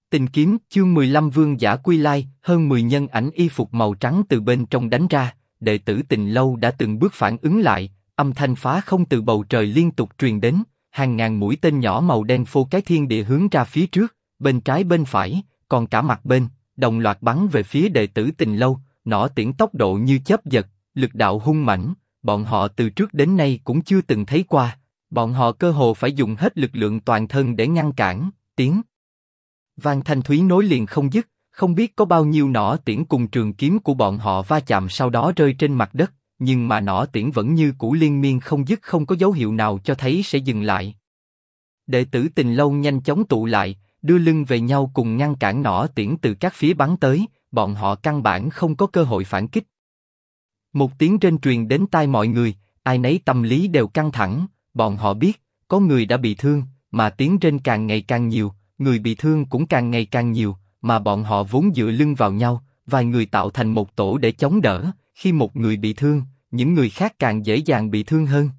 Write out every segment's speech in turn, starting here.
Tình kiếm chương 15 vương giả quy lai, hơn 10 nhân ảnh y phục màu trắng từ bên trong đánh ra, đệ tử Tình Lâu đã từng bước phản ứng lại, âm thanh phá không từ bầu trời liên tục truyền đến, hàng ngàn mũi tên nhỏ màu đen phô cái thiên địa hướng ra phía trước, bên trái bên phải, còn cả mặt bên, đồng loạt bắn về phía đệ tử Tình Lâu, nỏ tiễn tốc độ như chớp giật, lực đạo hung mãnh, bọn họ từ trước đến nay cũng chưa từng thấy qua, bọn họ cơ hồ phải dùng hết lực lượng toàn thân để ngăn cản, tiếng vang thanh thúy nối liền không dứt, không biết có bao nhiêu nỏ tiễn cùng trường kiếm của bọn họ va chạm sau đó rơi trên mặt đất, nhưng mà nỏ tiễn vẫn như cũ liên miên không dứt, không có dấu hiệu nào cho thấy sẽ dừng lại. Đệ tử Tình Lâu nhanh chóng tụ lại, đưa lưng về nhau cùng ngăn cản nỏ tiễn từ các phía bắn tới, bọn họ căn bản không có cơ hội phản kích. Một tiếng rên truyền đến tai mọi người, ai nấy tâm lý đều căng thẳng, bọn họ biết, có người đã bị thương, mà tiếng rên càng ngày càng nhiều, người bị thương cũng càng ngày càng nhiều, mà bọn họ vốn dựa lưng vào nhau, vài người tạo thành một tổ để chống đỡ, khi một người bị thương, những người khác càng dễ dàng bị thương hơn.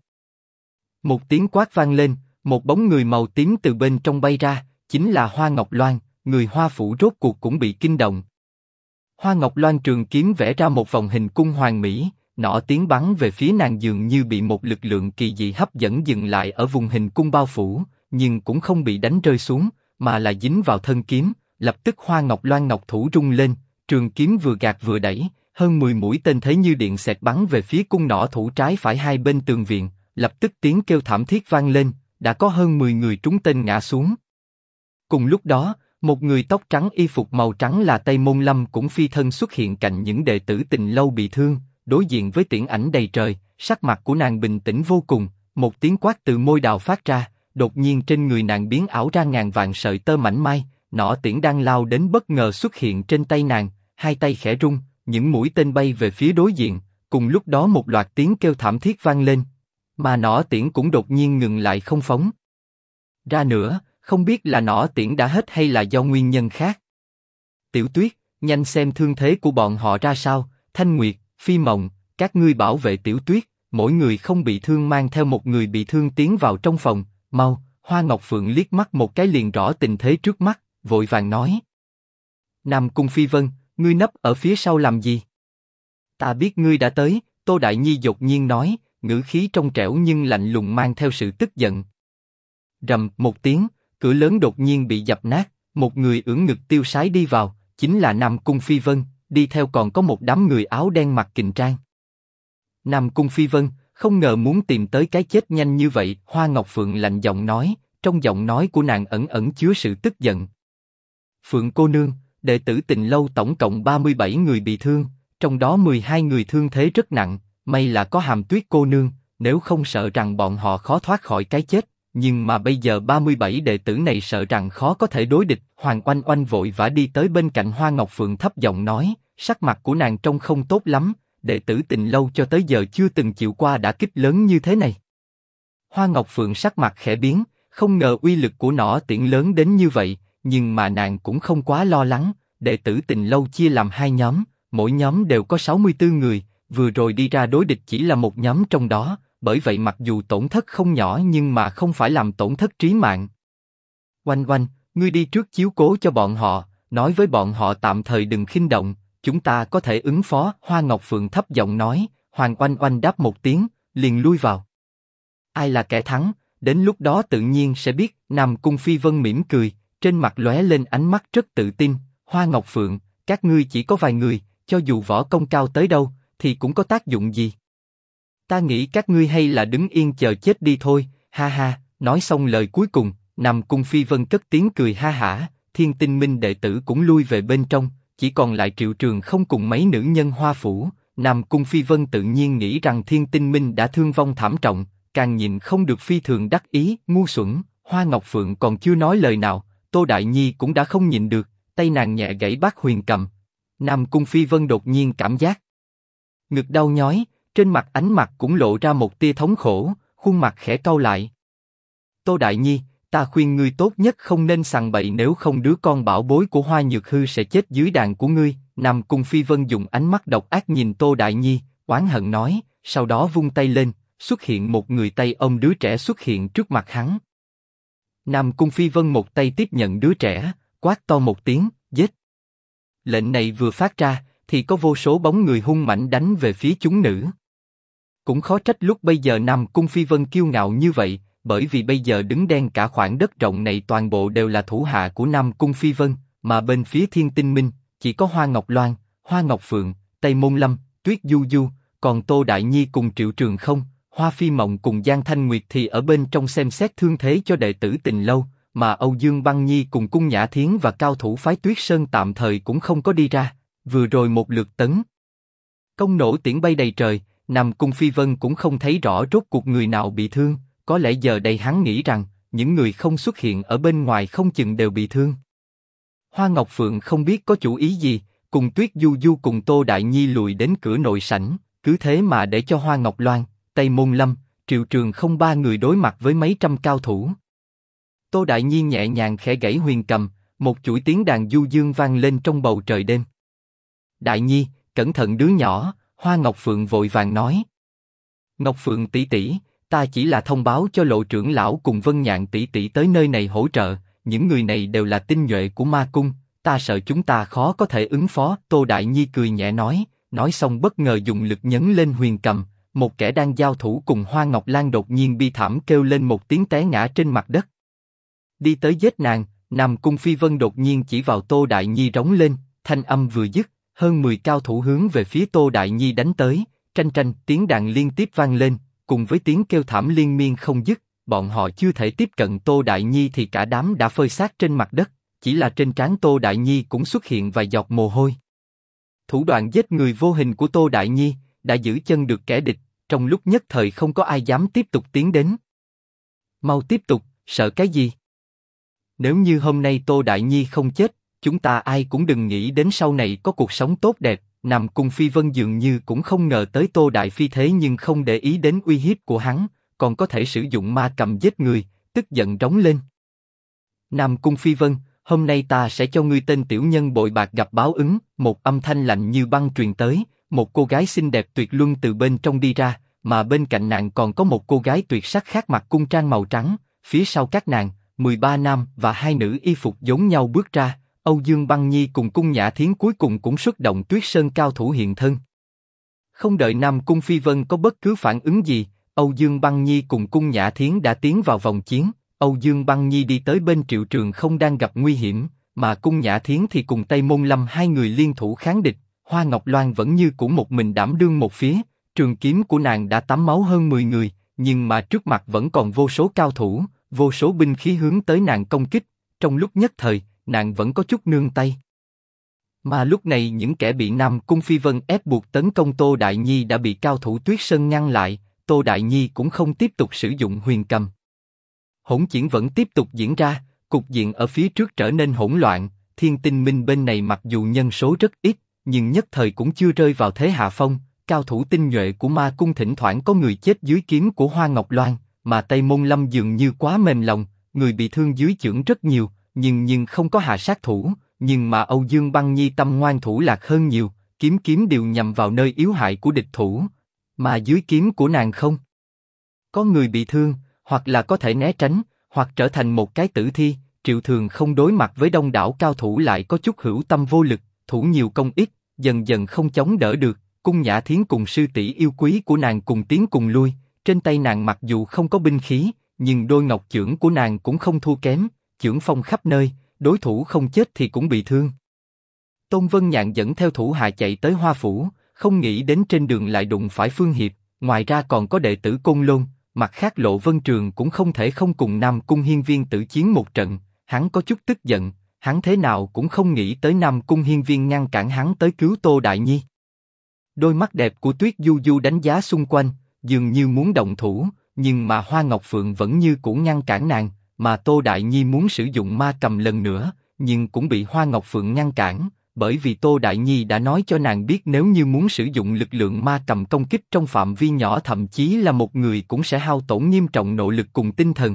Một tiếng quát vang lên, một bóng người màu tím từ bên trong bay ra, chính là Hoa Ngọc Loan, người Hoa phủ rốt cuộc cũng bị kinh động. Hoa Ngọc Loan trường kiếm vẽ ra một vòng hình cung hoàn mỹ, nỏ tiễn bắn về phía nàng dường như bị một lực lượng kỳ dị hấp dẫn dừng lại ở vùng hình cung bao phủ, nhưng cũng không bị đánh rơi xuống, mà là dính vào thân kiếm. Lập tức Hoa Ngọc Loan ngọc thủ rung lên, trường kiếm vừa gạt vừa đẩy, hơn 10 mũi tên thế như điện xẹt bắn về phía cung nỏ thủ trái phải hai bên tường viện. Lập tức tiếng kêu thảm thiết vang lên, đã có hơn 10 người trúng tên ngã xuống. Cùng lúc đó, một người tóc trắng y phục màu trắng là Tây Môn Lâm cũng phi thân xuất hiện cạnh những đệ tử Tình Lâu bị thương, đối diện với tiễn ảnh đầy trời, sắc mặt của nàng bình tĩnh vô cùng. Một tiếng quát từ môi đào phát ra, đột nhiên trên người nàng biến ảo ra ngàn vạn sợi tơ mảnh mai, nỏ tiễn đang lao đến bất ngờ xuất hiện trên tay nàng, hai tay khẽ rung, những mũi tên bay về phía đối diện. Cùng lúc đó một loạt tiếng kêu thảm thiết vang lên, mà nỏ tiễn cũng đột nhiên ngừng lại không phóng ra nữa, không biết là nỏ tiễn đã hết hay là do nguyên nhân khác. Tiểu Tuyết, nhanh xem thương thế của bọn họ ra sao. Thanh Nguyệt, Phi Mộng, các ngươi bảo vệ Tiểu Tuyết, mỗi người không bị thương mang theo một người bị thương tiến vào trong phòng, mau. Hoa Ngọc Phượng liếc mắt một cái liền rõ tình thế trước mắt, vội vàng nói. Nam Cung Phi Vân, ngươi nấp ở phía sau làm gì? Ta biết ngươi đã tới, Tô Đại Nhi đột nhiên nói, ngữ khí trong trẻo nhưng lạnh lùng mang theo sự tức giận. Rầm một tiếng, cửa lớn đột nhiên bị dập nát, một người ưỡn ngực tiêu sái đi vào, chính là Nam Cung Phi Vân, đi theo còn có một đám người áo đen mặc kình trang. Nam Cung Phi Vân, không ngờ muốn tìm tới cái chết nhanh như vậy, Hoa Ngọc Phượng lạnh giọng nói, trong giọng nói của nàng ẩn ẩn chứa sự tức giận. Phượng cô nương, đệ tử Tình Lâu tổng cộng 37 người bị thương, trong đó 12 người thương thế rất nặng, may là có Hàm Tuyết cô nương, nếu không sợ rằng bọn họ khó thoát khỏi cái chết, nhưng mà bây giờ 37 đệ tử này sợ rằng khó có thể đối địch. Hoàng Oanh Oanh vội vã đi tới bên cạnh Hoa Ngọc Phượng thấp giọng nói, sắc mặt của nàng trông không tốt lắm, đệ tử Tình Lâu cho tới giờ chưa từng chịu qua đả kích lớn như thế này. Hoa Ngọc Phượng sắc mặt khẽ biến, không ngờ uy lực của nỏ tiễn lớn đến như vậy, nhưng mà nàng cũng không quá lo lắng. Đệ tử Tình Lâu chia làm hai nhóm, mỗi nhóm đều có 64 người, vừa rồi đi ra đối địch chỉ là một nhóm trong đó, bởi vậy mặc dù tổn thất không nhỏ nhưng mà không phải làm tổn thất trí mạng. Oanh Oanh, ngươi đi trước chiếu cố cho bọn họ, nói với bọn họ tạm thời đừng khinh động, chúng ta có thể ứng phó. Hoa Ngọc Phượng thấp giọng nói. Hoàng Oanh Oanh đáp một tiếng, liền lui vào. Ai là kẻ thắng, đến lúc đó tự nhiên sẽ biết. Nam Cung Phi Vân mỉm cười, trên mặt lóe lên ánh mắt rất tự tin. Hoa Ngọc Phượng, các ngươi chỉ có vài người, cho dù võ công cao tới đâu, thì cũng có tác dụng gì? Ta nghĩ các ngươi hay là đứng yên chờ chết đi thôi, ha ha. Nói xong lời cuối cùng, Nam Cung Phi Vân cất tiếng cười ha hả. Thiên Tinh Minh đệ tử cũng lui về bên trong, chỉ còn lại Triệu Trường không cùng mấy nữ nhân Hoa phủ. Nam Cung Phi Vân tự nhiên nghĩ rằng Thiên Tinh Minh đã thương vong thảm trọng, càng nhìn không được phi thường đắc ý, ngu xuẩn. Hoa Ngọc Phượng còn chưa nói lời nào, Tô Đại Nhi cũng đã không nhịn được, tay nàng nhẹ gãy bát huyền cầm. Nam Cung Phi Vân đột nhiên cảm giác ngực đau nhói, trên mặt ánh mặt cũng lộ ra một tia thống khổ, khuôn mặt khẽ cau lại. Tô Đại Nhi, ta khuyên ngươi tốt nhất không nên sằng bậy, nếu không đứa con bảo bối của Hoa Nhược Hư sẽ chết dưới đàn của ngươi. Nam Cung Phi Vân dùng ánh mắt độc ác nhìn Tô Đại Nhi, oán hận nói, sau đó vung tay lên, xuất hiện một người tay ôm đứa trẻ xuất hiện trước mặt hắn. Nam Cung Phi Vân một tay tiếp nhận đứa trẻ, quát to một tiếng, giết. Lệnh này vừa phát ra, thì có vô số bóng người hung mạnh đánh về phía chúng nữ. Cũng khó trách lúc bây giờ Nam Cung Phi Vân kiêu ngạo như vậy, bởi vì bây giờ đứng đen cả khoảng đất rộng này toàn bộ đều là thủ hạ của Nam Cung Phi Vân, mà bên phía Thiên Tinh Minh, chỉ có Hoa Ngọc Loan, Hoa Ngọc Phượng, Tây Môn Lâm, Tuyết Du Du, còn Tô Đại Nhi cùng Triệu Trường Không, Hoa Phi Mộng cùng Giang Thanh Nguyệt thì ở bên trong xem xét thương thế cho đệ tử Tình Lâu, mà Âu Dương Băng Nhi cùng Cung Nhã Thiến và cao thủ phái Tuyết Sơn tạm thời cũng không có đi ra. Vừa rồi một lượt tấn công nổ tiễn bay đầy trời, Nam Cung Phi Vân cũng không thấy rõ rốt cuộc người nào bị thương, có lẽ giờ đây hắn nghĩ rằng những người không xuất hiện ở bên ngoài không chừng đều bị thương. Hoa Ngọc Phượng không biết có chủ ý gì, cùng Tuyết Du Du cùng Tô Đại Nhi lùi đến cửa nội sảnh, cứ thế mà để cho Hoa Ngọc Loan, Tây Môn Lâm, Triệu Trường Không ba người đối mặt với mấy trăm cao thủ. Tô Đại Nhi nhẹ nhàng khẽ gãy huyền cầm, một chuỗi tiếng đàn du dương vang lên trong bầu trời đêm. Đại Nhi, cẩn thận đứa nhỏ, Hoa Ngọc Phượng vội vàng nói. Ngọc Phượng tỷ tỷ, ta chỉ là thông báo cho Lộ trưởng lão cùng Vân Nhạn tỷ tỷ tới nơi này hỗ trợ, những người này đều là tinh nhuệ của ma cung, ta sợ chúng ta khó có thể ứng phó. Tô Đại Nhi cười nhẹ nói xong bất ngờ dùng lực nhấn lên huyền cầm, một kẻ đang giao thủ cùng Hoa Ngọc Lan đột nhiên bi thảm kêu lên một tiếng té ngã trên mặt đất. Đi tới giết nàng, Nam Cung Phi Vân đột nhiên chỉ vào Tô Đại Nhi rống lên, thanh âm vừa dứt, hơn 10 cao thủ hướng về phía Tô Đại Nhi đánh tới, tranh tranh tiếng đàn liên tiếp vang lên, cùng với tiếng kêu thảm liên miên không dứt, bọn họ chưa thể tiếp cận Tô Đại Nhi thì cả đám đã phơi xác trên mặt đất, chỉ là trên trán Tô Đại Nhi cũng xuất hiện vài giọt mồ hôi. Thủ đoạn giết người vô hình của Tô Đại Nhi đã giữ chân được kẻ địch, trong lúc nhất thời không có ai dám tiếp tục tiến đến. Mau tiếp tục, sợ cái gì? Nếu như hôm nay Tô Đại Nhi không chết, chúng ta ai cũng đừng nghĩ đến sau này có cuộc sống tốt đẹp. Nam Cung Phi Vân dường như cũng không ngờ tới Tô Đại Phi thế nhưng không để ý đến uy hiếp của hắn, còn có thể sử dụng ma cầm giết người, tức giận rống lên. Nam Cung Phi Vân, hôm nay ta sẽ cho ngươi tên tiểu nhân bội bạc gặp báo ứng. Một âm thanh lạnh như băng truyền tới, một cô gái xinh đẹp tuyệt luân từ bên trong đi ra, mà bên cạnh nàng còn có một cô gái tuyệt sắc khác mặc cung trang màu trắng, phía sau các nàng, 13 nam và 2 nữ y phục giống nhau bước ra. Âu Dương Băng Nhi cùng Cung Nhã Thiến cuối cùng cũng xuất động Tuyết Sơn cao thủ hiện thân. Không đợi Nam Cung Phi Vân có bất cứ phản ứng gì, Âu Dương Băng Nhi cùng Cung Nhã Thiến đã tiến vào vòng chiến. Âu Dương Băng Nhi đi tới bên Triệu Trường Không đang gặp nguy hiểm, mà Cung Nhã Thiến thì cùng Tây Môn Lâm hai người liên thủ kháng địch. Hoa Ngọc Loan vẫn như cũ một mình đảm đương một phía, trường kiếm của nàng đã tắm máu hơn 10 người, nhưng mà trước mặt vẫn còn vô số cao thủ, vô số binh khí hướng tới nàng công kích. Trong lúc nhất thời, nàng vẫn có chút nương tay. Mà lúc này những kẻ bị Nam Cung Phi Vân ép buộc tấn công Tô Đại Nhi đã bị cao thủ Tuyết Sơn ngăn lại, Tô Đại Nhi cũng không tiếp tục sử dụng huyền cầm. Hỗn chiến vẫn tiếp tục diễn ra, cục diện ở phía trước trở nên hỗn loạn. Thiên Tinh Minh bên này mặc dù nhân số rất ít, nhưng nhất thời cũng chưa rơi vào thế hạ phong. Cao thủ tinh nhuệ của ma cung thỉnh thoảng có người chết dưới kiếm của Hoa Ngọc Loan, mà Tây Môn Lâm dường như quá mềm lòng, người bị thương dưới chưởng rất nhiều, nhưng không có hạ sát thủ. Nhưng mà Âu Dương Băng Nhi tâm ngoan thủ lạc hơn nhiều, kiếm đều nhằm vào nơi yếu hại của địch thủ, mà dưới kiếm của nàng không có người bị thương, hoặc là có thể né tránh, hoặc trở thành một cái tử thi. Triệu Thường không đối mặt với đông đảo cao thủ lại có chút hữu tâm vô lực, thủ nhiều công ít, dần dần không chống đỡ được. Cung Nhã Thiến cùng sư tỷ yêu quý của nàng cùng tiến cùng lui, trên tay nàng mặc dù không có binh khí, nhưng đôi ngọc chưởng của nàng cũng không thua kém, chưởng phong khắp nơi, đối thủ không chết thì cũng bị thương. Tôn Vân Nhạn dẫn theo thủ hạ chạy tới Hoa Phủ, không nghĩ đến trên đường lại đụng phải Phương Hiệp, ngoài ra còn có đệ tử Côn Lôn. Mặt khác Lộ Vân Trường cũng không thể không cùng Nam Cung Hiên Viên tử chiến một trận, hắn có chút tức giận, hắn thế nào cũng không nghĩ tới Nam Cung Hiên Viên ngăn cản hắn tới cứu Tô Đại Nhi. Đôi mắt đẹp của Tuyết Du Du đánh giá xung quanh, dường như muốn động thủ, nhưng mà Hoa Ngọc Phượng vẫn như cũ ngăn cản nàng, mà Tô Đại Nhi muốn sử dụng ma cầm lần nữa, nhưng cũng bị Hoa Ngọc Phượng ngăn cản, bởi vì Tô Đại Nhi đã nói cho nàng biết nếu như muốn sử dụng lực lượng ma cầm công kích trong phạm vi nhỏ thậm chí là một người cũng sẽ hao tổn nghiêm trọng nội lực cùng tinh thần.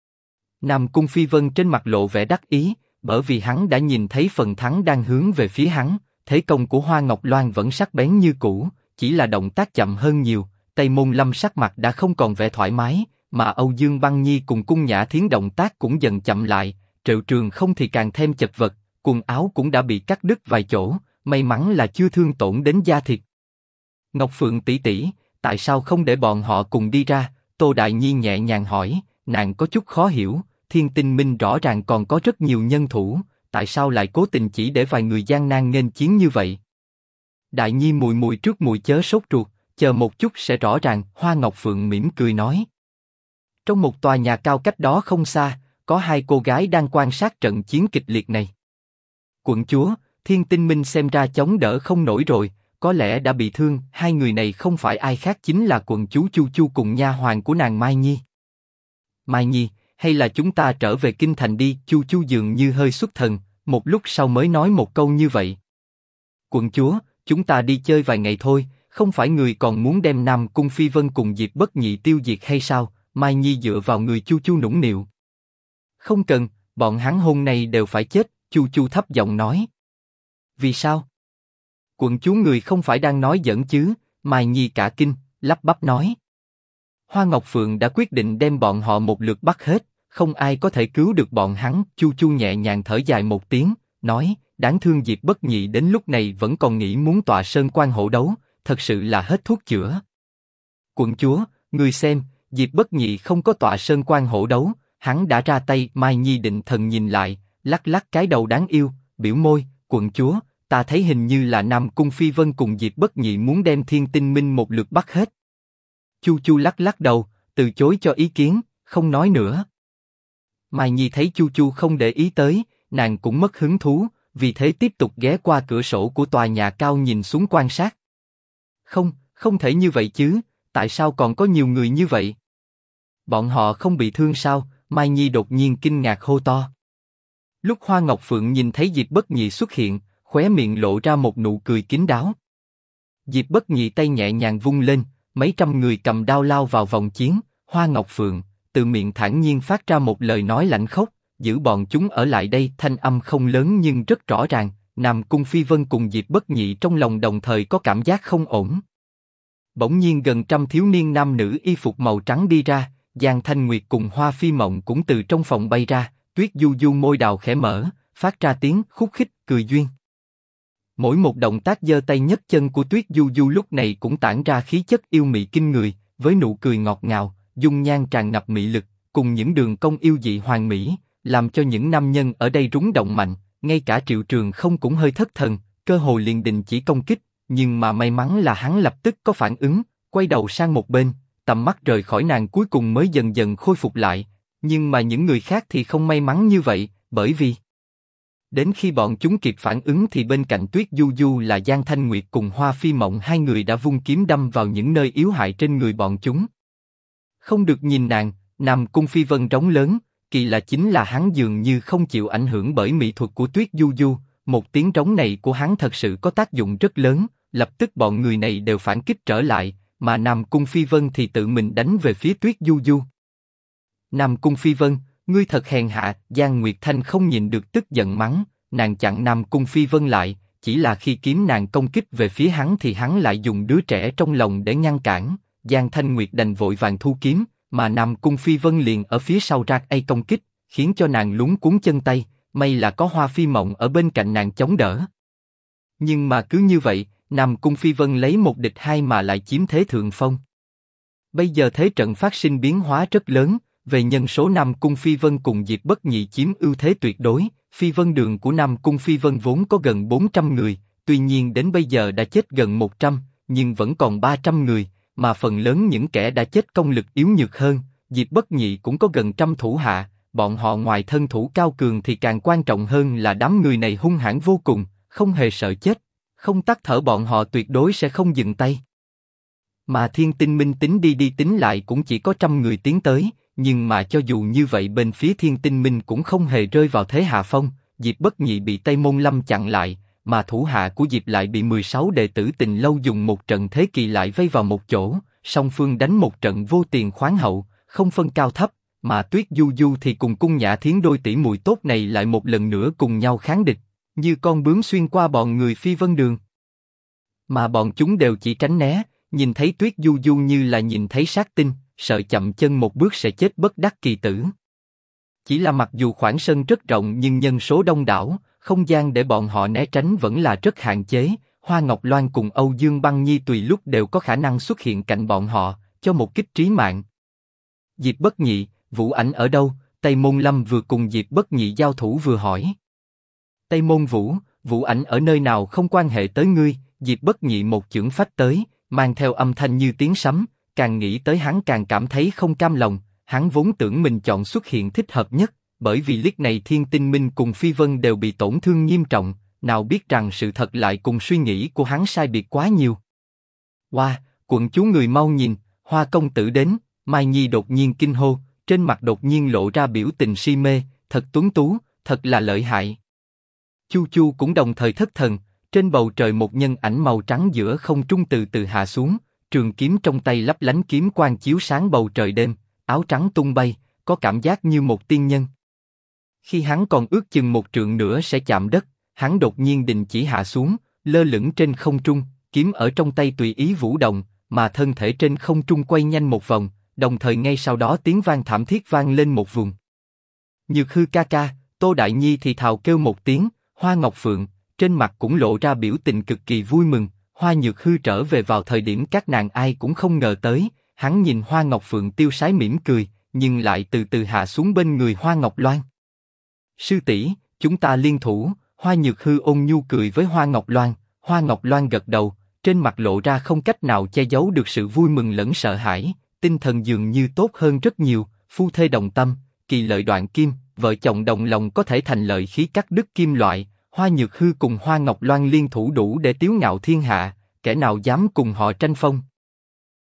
Nam Cung Phi Vân trên mặt lộ vẻ đắc ý, bởi vì hắn đã nhìn thấy phần thắng đang hướng về phía hắn. Thế công của Hoa Ngọc Loan vẫn sắc bén như cũ, chỉ là động tác chậm hơn nhiều. Tây Môn Lâm sắc mặt đã không còn vẻ thoải mái, mà Âu Dương Băng Nhi cùng Cung Nhã Thiến động tác cũng dần chậm lại. Triệu Trường không thì càng thêm chật vật, quần áo cũng đã bị cắt đứt vài chỗ, may mắn là chưa thương tổn đến da thịt. Ngọc Phượng tỷ tỷ, tại sao không để bọn họ cùng đi ra? Tô Đại Nhi nhẹ nhàng hỏi, nàng có chút khó hiểu, Thiên Tinh Minh rõ ràng còn có rất nhiều nhân thủ, tại sao lại cố tình chỉ để vài người gian nan nghênh chiến như vậy? Đại Nhi mùi mùi trước mùi chớ sốt ruột, chờ một chút sẽ rõ ràng. Hoa Ngọc Phượng mỉm cười nói. Trong một tòa nhà cao cách đó không xa, có hai cô gái đang quan sát trận chiến kịch liệt này. Quận chúa, Thiên Tinh Minh xem ra chống đỡ không nổi rồi, có lẽ đã bị thương. Hai người này không phải ai khác chính là quận chúa Chu Chu cùng nha hoàn của nàng Mai Nhi. Mai Nhi, hay là chúng ta trở về kinh thành đi? Chu Chu dường như hơi xuất thần, một lúc sau mới nói một câu như vậy. Quận chúa, chúng ta đi chơi vài ngày thôi, không phải người còn muốn đem Nam Cung Phi Vân cùng Diệp Bất Nhị tiêu diệt hay sao? Mai Nhi dựa vào người Chu Chu nũng nịu. Không cần, bọn hắn hôm nay đều phải chết. Chu Chu thấp giọng nói. Vì sao? Quận chúa người không phải đang nói giỡn chứ? Mai Nhi cả kinh, lắp bắp nói. Hoa Ngọc Phượng đã quyết định đem bọn họ một lượt bắt hết, không ai có thể cứu được bọn hắn. Chu Chu nhẹ nhàng thở dài một tiếng, nói, đáng thương Diệp Bất Nhị đến lúc này vẫn còn nghĩ muốn tọa sơn quan hổ đấu, thật sự là hết thuốc chữa. Quận chúa, người xem, Diệp Bất Nhị không có tọa sơn quan hổ đấu, hắn đã ra tay. Mai Nhi định thần nhìn lại, lắc lắc cái đầu đáng yêu, biểu môi, quận chúa, ta thấy hình như là Nam Cung Phi Vân cùng Diệp Bất Nhị muốn đem Thiên Tinh Minh một lượt bắt hết. Chu Chu lắc lắc đầu, từ chối cho ý kiến, không nói nữa. Mai Nhi thấy Chu Chu không để ý tới, nàng cũng mất hứng thú, vì thế tiếp tục ghé qua cửa sổ của tòa nhà cao nhìn xuống quan sát. Không, không thể như vậy chứ, tại sao còn có nhiều người như vậy? Bọn họ không bị thương sao? Mai Nhi đột nhiên kinh ngạc hô to. Lúc Hoa Ngọc Phượng nhìn thấy Diệp Bất Nhị xuất hiện, khóe miệng lộ ra một nụ cười kín đáo. Diệp Bất Nhị tay nhẹ nhàng vung lên, mấy trăm người cầm đao lao vào vòng chiến. Hoa Ngọc Phượng từ miệng thản nhiên phát ra một lời nói lạnh khốc, giữ bọn chúng ở lại đây. Thanh âm không lớn nhưng rất rõ ràng. Nam Cung Phi Vân cùng Diệp Bất Nhị trong lòng đồng thời có cảm giác không ổn. Bỗng nhiên gần trăm thiếu niên nam nữ y phục màu trắng đi ra, Giang Thanh Nguyệt cùng Hoa Phi Mộng cũng từ trong phòng bay ra. Tuyết Du Du môi đào khẽ mở, phát ra tiếng khúc khích cười duyên. Mỗi một động tác giơ tay nhấc chân của Tuyết Du Du lúc này cũng tản ra khí chất yêu mị kinh người, với nụ cười ngọt ngào, dung nhan tràn ngập mị lực, cùng những đường cong yêu dị hoàn mỹ, làm cho những nam nhân ở đây rúng động mạnh. Ngay cả Triệu Trường không cũng hơi thất thần, cơ hồ liền đình chỉ công kích, nhưng mà may mắn là hắn lập tức có phản ứng, quay đầu sang một bên, tầm mắt rời khỏi nàng cuối cùng mới dần dần khôi phục lại. Nhưng mà những người khác thì không may mắn như vậy, bởi vì đến khi bọn chúng kịp phản ứng thì bên cạnh Tuyết Du Du là Giang Thanh Nguyệt cùng Hoa Phi Mộng, hai người đã vung kiếm đâm vào những nơi yếu hại trên người bọn chúng. Không được nhìn nàng, Nam Cung Phi Vân trống lớn, kỳ lạ chính là hắn dường như không chịu ảnh hưởng bởi mỹ thuật của Tuyết Du Du. Một tiếng trống này của hắn thật sự có tác dụng rất lớn, lập tức bọn người này đều phản kích trở lại, mà Nam Cung Phi Vân thì tự mình đánh về phía Tuyết Du Du. Nam Cung Phi Vân, ngươi thật hèn hạ. Giang Nguyệt Thanh không nhìn được tức giận mắng, nàng chặn Nam Cung Phi Vân lại, chỉ là khi kiếm nàng công kích về phía hắn thì hắn lại dùng đứa trẻ trong lòng để ngăn cản. Giang Thanh Nguyệt đành vội vàng thu kiếm, mà Nam Cung Phi Vân liền ở phía sau ra tay công kích, khiến cho nàng luống cuống chân tay. May là có Hoa Phi Mộng ở bên cạnh nàng chống đỡ. Nhưng mà cứ như vậy, Nam Cung Phi Vân lấy một địch hai mà lại chiếm thế thượng phong. Bây giờ thế trận phát sinh biến hóa rất lớn. Về nhân số Nam Cung Phi Vân cùng Diệp Bất Nhị chiếm ưu thế tuyệt đối. Phi Vân đường của Nam Cung Phi Vân vốn có gần 400 người, tuy nhiên đến bây giờ đã chết gần 100, nhưng vẫn còn 300 người, mà phần lớn những kẻ đã chết công lực yếu nhược hơn. Diệp Bất Nhị cũng có gần trăm thủ hạ, bọn họ ngoài thân thủ cao cường thì càng quan trọng hơn là đám người này hung hãn vô cùng, không hề sợ chết, không tắt thở bọn họ tuyệt đối sẽ không dừng tay. Mà Thiên Tinh Minh tính đi đi tính lại cũng chỉ có 100 người tiến tới. Nhưng mà cho dù như vậy bên phía Thiên Tinh Minh cũng không hề rơi vào thế hạ phong. Diệp Bất Nhị bị Tây Môn Lâm chặn lại, mà thủ hạ của Diệp lại bị 16 đệ tử Tình Lâu dùng một trận thế kỳ lại vây vào một chỗ. Song phương đánh một trận vô tiền khoáng hậu, không phân cao thấp, mà Tuyết Du Du thì cùng Cung Nhã Thiến đôi tỷ muội tốt này lại một lần nữa cùng nhau kháng địch, như con bướm xuyên qua bọn người Phi Vân đường. Mà bọn chúng đều chỉ tránh né, nhìn thấy Tuyết Du Du như là nhìn thấy sát tinh, sợ chậm chân một bước sẽ chết bất đắc kỳ tử. Chỉ là mặc dù khoảng sân rất rộng nhưng nhân số đông đảo, không gian để bọn họ né tránh vẫn là rất hạn chế. Hoa Ngọc Loan cùng Âu Dương Băng Nhi tùy lúc đều có khả năng xuất hiện cạnh bọn họ, cho một kích trí mạng. Diệp Bất Nhị, Vũ Ảnh ở đâu? Tây Môn Lâm vừa cùng Diệp Bất Nhị giao thủ vừa hỏi. Tây Môn Vũ, Vũ Ảnh ở nơi nào không quan hệ tới ngươi. Diệp Bất Nhị một chưởng phách tới, mang theo âm thanh như tiếng sấm, càng nghĩ tới hắn càng cảm thấy không cam lòng. Hắn vốn tưởng mình chọn xuất hiện thích hợp nhất, bởi vì liếc này Thiên Tinh Minh cùng Phi Vân đều bị tổn thương nghiêm trọng, nào biết rằng sự thật lại cùng suy nghĩ của hắn sai biệt quá nhiều. Hoa, quận chúa người mau nhìn, Hoa công tử đến. Mai Nhi đột nhiên kinh hô, trên mặt đột nhiên lộ ra biểu tình si mê, thật tuấn tú, thật là lợi hại. Chu Chu cũng đồng thời thất thần, trên bầu trời một nhân ảnh màu trắng giữa không trung từ từ hạ xuống, trường kiếm trong tay lấp lánh kiếm quang chiếu sáng bầu trời đêm, áo trắng tung bay, có cảm giác như một tiên nhân. Khi hắn còn ước chừng một trượng nữa sẽ chạm đất, hắn đột nhiên đình chỉ hạ xuống, lơ lửng trên không trung, kiếm ở trong tay tùy ý vũ động, mà thân thể trên không trung quay nhanh một vòng, đồng thời ngay sau đó tiếng vang thảm thiết vang lên một vùng. Nhược Hư ca ca, Tô Đại Nhi thì thào kêu một tiếng, Hoa Ngọc Phượng, trên mặt cũng lộ ra biểu tình cực kỳ vui mừng. Hoa Nhược Hư trở về vào thời điểm các nàng ai cũng không ngờ tới, hắn nhìn Hoa Ngọc Phượng tiêu sái mỉm cười, nhưng lại từ từ hạ xuống bên người Hoa Ngọc Loan. Sư tỷ, chúng ta liên thủ. Hoa Nhược Hư ôn nhu cười với Hoa Ngọc Loan. Hoa Ngọc Loan gật đầu, trên mặt lộ ra không cách nào che giấu được sự vui mừng lẫn sợ hãi, tinh thần dường như tốt hơn rất nhiều. Phu thê đồng tâm, kỳ lợi đoạn kim, vợ chồng đồng lòng có thể thành lợi khí cắt đứt kim loại. Hoa Nhược Hư cùng Hoa Ngọc Loan liên thủ đủ để tiếu ngạo thiên hạ, kẻ nào dám cùng họ tranh phong?